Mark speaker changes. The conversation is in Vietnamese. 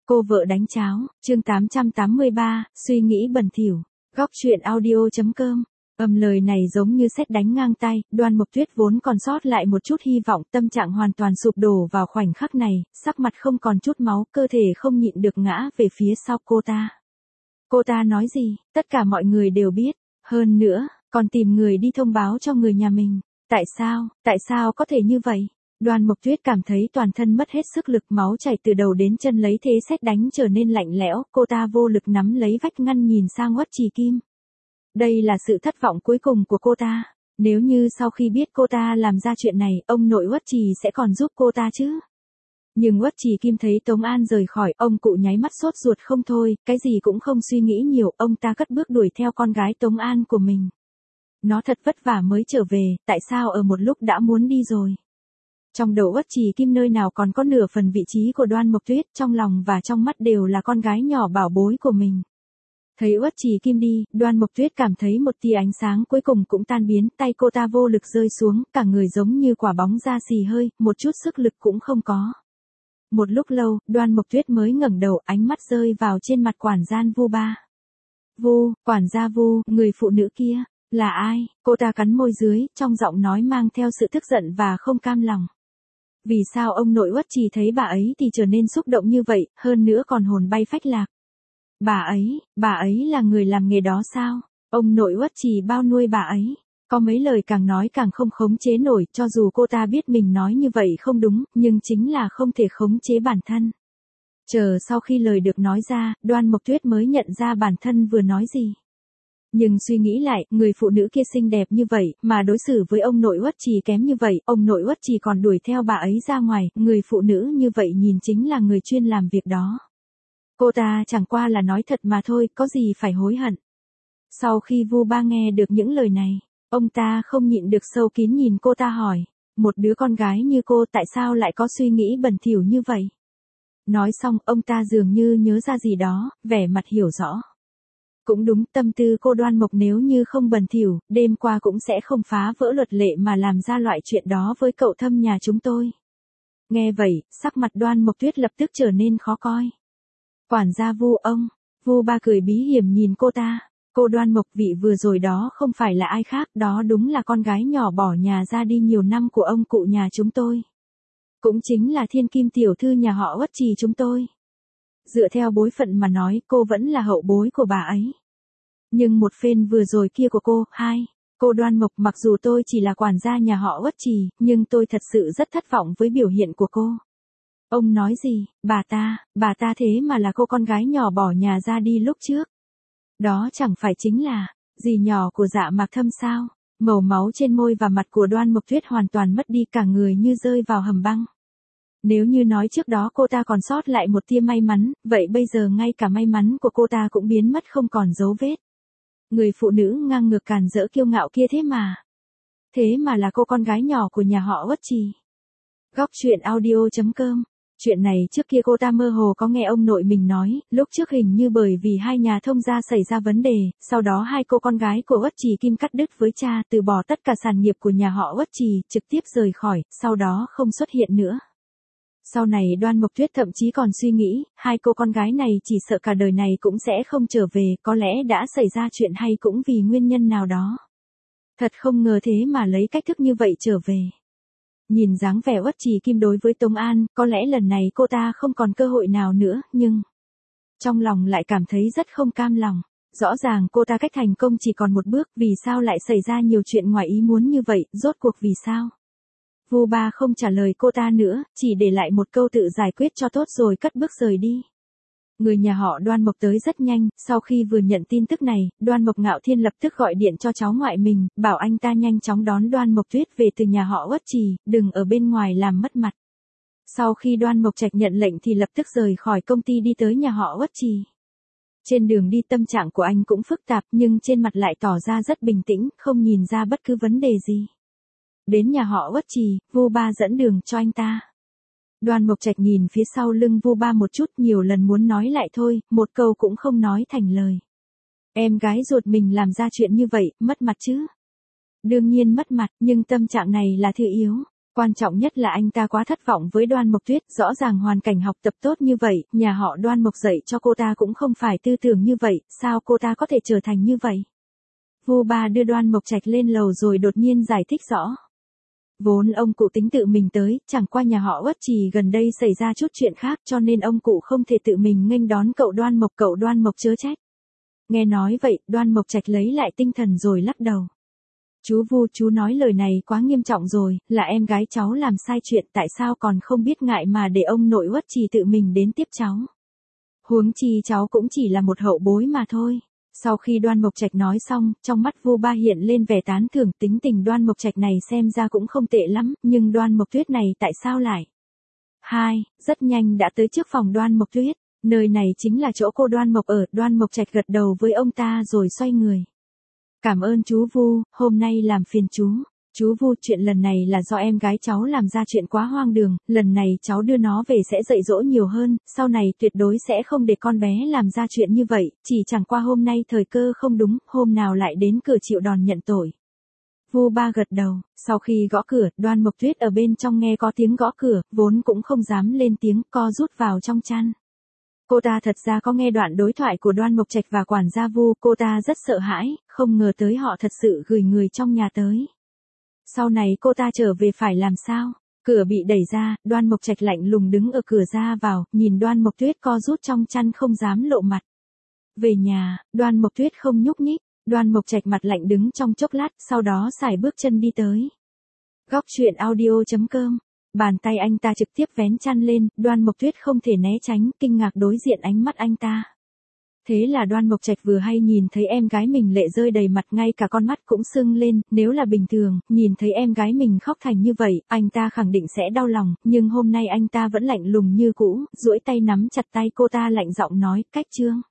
Speaker 1: Cô vợ đánh cháo, chương 883, suy nghĩ bẩn thỉu. Góc truyện audio.com. Lời này giống như sét đánh ngang tay, Đoan Mộc Tuyết vốn còn sót lại một chút hy vọng, tâm trạng hoàn toàn sụp đổ vào khoảnh khắc này, sắc mặt không còn chút máu, cơ thể không nhịn được ngã về phía sau cô ta. Cô ta nói gì, tất cả mọi người đều biết, hơn nữa, còn tìm người đi thông báo cho người nhà mình. Tại sao có thể như vậy? Đoan Mộc Tuyết cảm thấy toàn thân mất hết sức lực, máu chảy từ đầu đến chân, lấy thế sét đánh trở nên lạnh lẽo, cô ta vô lực nắm lấy vách ngăn nhìn sang Uất Trì Kim. Đây là sự thất vọng cuối cùng của cô ta. Nếu như sau khi biết cô ta làm ra chuyện này, ông nội Uất Trì sẽ còn giúp cô ta chứ? Nhưng Uất Trì Kim thấy Tống An rời khỏi, ông cụ nháy mắt sốt ruột không thôi, cái gì cũng không suy nghĩ nhiều, ông ta cất bước đuổi theo con gái Tống An của mình. Nó thật vất vả mới trở về, tại sao ở một lúc đã muốn đi rồi? Trong đầu Uất Trì Kim nơi nào còn có nửa phần vị trí của Đoan Mộc Tuyết, trong lòng và trong mắt đều là con gái nhỏ bảo bối của mình. Thấy Uất Trì Kim đi, Đoan Mộc Tuyết cảm thấy một tia ánh sáng cuối cùng cũng tan biến, tay cô ta vô lực rơi xuống, cả người giống như quả bóng ra xì hơi, một chút sức lực cũng không có. Một lúc lâu, Đoan Mộc Tuyết mới ngẩng đầu, ánh mắt rơi vào trên mặt quản gian Vu Ba. Quản gia Vu, người phụ nữ kia, là ai? Cô ta cắn môi dưới, trong giọng nói mang theo sự tức giận và không cam lòng. Vì sao ông nội Uất Trì thấy bà ấy thì trở nên xúc động như vậy, hơn nữa còn hồn bay phách lạc? Bà ấy là người làm nghề đó sao? Ông nội Uất Trì bao nuôi bà ấy? Có mấy lời càng nói càng không khống chế nổi, cho dù cô ta biết mình nói như vậy không đúng, nhưng chính là không thể khống chế bản thân. Chờ sau khi lời được nói ra, Đoan Mộc Tuyết mới nhận ra bản thân vừa nói gì. Nhưng suy nghĩ lại, người phụ nữ kia xinh đẹp như vậy, mà đối xử với ông nội Uất Trì kém như vậy, ông nội Uất Trì còn đuổi theo bà ấy ra ngoài, người phụ nữ như vậy nhìn chính là người chuyên làm việc đó. Cô ta chẳng qua là nói thật mà thôi, có gì phải hối hận. Sau khi Vu Ba nghe được những lời này, ông ta không nhịn được sâu kín nhìn cô ta hỏi, một đứa con gái như cô tại sao lại có suy nghĩ bẩn thỉu như vậy? Nói xong, ông ta dường như nhớ ra gì đó, vẻ mặt hiểu rõ. Cũng đúng, tâm tư cô Đoan Mộc nếu như không bẩn thỉu, đêm qua cũng sẽ không phá vỡ luật lệ mà làm ra loại chuyện đó với cậu Thâm nhà chúng tôi. Nghe vậy, sắc mặt Đoan Mộc Tuyết lập tức trở nên khó coi. Quản gia Vu ông, Vu Ba cười bí hiểm nhìn cô ta. Cô Đoan Mộc, vị vừa rồi đó không phải là ai khác, đó đúng là con gái nhỏ bỏ nhà ra đi nhiều năm của ông cụ nhà chúng tôi. Cũng chính là Thiên Kim tiểu thư nhà họ Uất Trì chúng tôi. Dựa theo bối phận mà nói, cô vẫn là hậu bối của bà ấy. Nhưng một phen vừa rồi kia của cô Đoan Mộc, mặc dù tôi chỉ là quản gia nhà họ Uất Trì, nhưng tôi thật sự rất thất vọng với biểu hiện của cô. Ông nói gì, bà ta thế mà là cô con gái nhỏ bỏ nhà ra đi lúc trước. Đó chẳng phải chính là, dì nhỏ của Dạ Mạc Thâm sao? Màu máu trên môi và mặt của Đoan Mộc Tuyết hoàn toàn mất đi, cả người như rơi vào hầm băng. Nếu như nói trước đó cô ta còn sót lại một tia may mắn, vậy bây giờ ngay cả may mắn của cô ta cũng biến mất không còn dấu vết. Người phụ nữ ngang ngược càn rỡ kiêu ngạo kia thế mà là cô con gái nhỏ của nhà họ Uất Trì. Góc truyện audio.com. Chuyện này trước kia cô ta mơ hồ có nghe ông nội mình nói, lúc trước hình như bởi vì hai nhà thông gia xảy ra vấn đề, sau đó hai cô con gái của Uất Trì Kim cắt đứt với cha, từ bỏ tất cả sản nghiệp của nhà họ Uất Trì, trực tiếp rời khỏi, sau đó không xuất hiện nữa. Sau này Đoan Mộc Tuyết thậm chí còn suy nghĩ, hai cô con gái này chỉ sợ cả đời này cũng sẽ không trở về, có lẽ đã xảy ra chuyện hay cũng vì nguyên nhân nào đó. Thật không ngờ thế mà lấy cách thức như vậy trở về. Nhìn dáng vẻ Uất Trì Kim đối với Tống An, có lẽ lần này cô ta không còn cơ hội nào nữa, nhưng trong lòng lại cảm thấy rất không cam lòng. Rõ ràng cô ta cách thành công chỉ còn một bước, vì sao lại xảy ra nhiều chuyện ngoài ý muốn như vậy, rốt cuộc vì sao? Vu Ba không trả lời cô ta nữa, chỉ để lại một câu tự giải quyết cho tốt rồi cất bước rời đi. Người nhà họ Đoan Mộc tới rất nhanh, sau khi vừa nhận tin tức này, Đoan Mộc Ngạo Thiên lập tức gọi điện cho cháu ngoại mình, bảo anh ta nhanh chóng đón Đoan Mộc Tuyết về từ nhà họ Uất Trì, đừng ở bên ngoài làm mất mặt. Sau khi Đoan Mộc Trạch nhận lệnh thì lập tức rời khỏi công ty đi tới nhà họ Uất Trì. Trên đường đi tâm trạng của anh cũng phức tạp nhưng trên mặt lại tỏ ra rất bình tĩnh, không nhìn ra bất cứ vấn đề gì. Đến nhà họ Uất Trì, Vu Ba dẫn đường cho anh ta. Đoan Mộc Trạch nhìn phía sau lưng Vu Ba một chút, nhiều lần muốn nói lại thôi, một câu cũng không nói thành lời. Em gái ruột mình làm ra chuyện như vậy, mất mặt chứ? Đương nhiên mất mặt, nhưng tâm trạng này là thứ yếu. Quan trọng nhất là anh ta quá thất vọng với Đoan Mộc Tuyết, rõ ràng hoàn cảnh học tập tốt như vậy, nhà họ Đoan Mộc dạy cho cô ta cũng không phải tư tưởng như vậy, sao cô ta có thể trở thành như vậy? Vu Ba đưa Đoan Mộc Trạch lên lầu rồi đột nhiên giải thích rõ. Vốn ông cụ tính tự mình tới, chẳng qua nhà họ Uất Trì gần đây xảy ra chút chuyện khác cho nên ông cụ không thể tự mình nghênh đón cậu Đoan Mộc chớ trách. Nghe nói vậy, Đoan Mộc Trạch lấy lại tinh thần rồi lắc đầu. Chú Vu, chú nói lời này quá nghiêm trọng rồi, là em gái cháu làm sai chuyện, tại sao còn không biết ngại mà để ông nội Uất Trì tự mình đến tiếp cháu. Huống chi cháu cũng chỉ là một hậu bối mà thôi. Sau khi Đoan Mộc Trạch nói xong, trong mắt Vu Ba hiện lên vẻ tán thưởng, tính tình Đoan Mộc Trạch này xem ra cũng không tệ lắm, nhưng Đoan Mộc Tuyết này tại sao lại? Rất nhanh đã tới trước phòng Đoan Mộc Tuyết, nơi này chính là chỗ cô Đoan Mộc ở, Đoan Mộc Trạch gật đầu với ông ta rồi xoay người. Cảm ơn chú Vu, hôm nay làm phiền chú. Chú Vu, chuyện lần này là do em gái cháu làm ra chuyện quá hoang đường, lần này cháu đưa nó về sẽ dạy dỗ nhiều hơn, sau này tuyệt đối sẽ không để con bé làm ra chuyện như vậy, chỉ chẳng qua hôm nay thời cơ không đúng, hôm nào lại đến cửa chịu đòn nhận tội. Vu Ba gật đầu, sau khi gõ cửa, Đoan Mộc Tuyết ở bên trong nghe có tiếng gõ cửa, vốn cũng không dám lên tiếng, co rút vào trong chăn. Cô ta thật ra có nghe đoạn đối thoại của Đoan Mộc Trạch và quản gia Vu, cô ta rất sợ hãi, không ngờ tới họ thật sự gửi người trong nhà tới. Sau này cô ta trở về phải làm sao? Cửa bị đẩy ra, Đoan Mộc Trạch lạnh lùng đứng ở cửa ra vào, nhìn Đoan Mộc Tuyết co rút trong chăn không dám lộ mặt. Về nhà, Đoan Mộc Tuyết không nhúc nhích, Đoan Mộc Trạch mặt lạnh đứng trong chốc lát, sau đó sải bước chân đi tới. Góc truyện audio.com. Bàn tay anh ta trực tiếp vén chăn lên, Đoan Mộc Tuyết không thể né tránh, kinh ngạc đối diện ánh mắt anh ta. Thế là Đoan Mộc Trạch vừa hay nhìn thấy em gái mình lệ rơi đầy mặt, ngay cả con mắt cũng sưng lên, nếu là bình thường, nhìn thấy em gái mình khóc thành như vậy, anh ta khẳng định sẽ đau lòng, nhưng hôm nay anh ta vẫn lạnh lùng như cũ, duỗi tay nắm chặt tay cô ta lạnh giọng nói, cách Trương.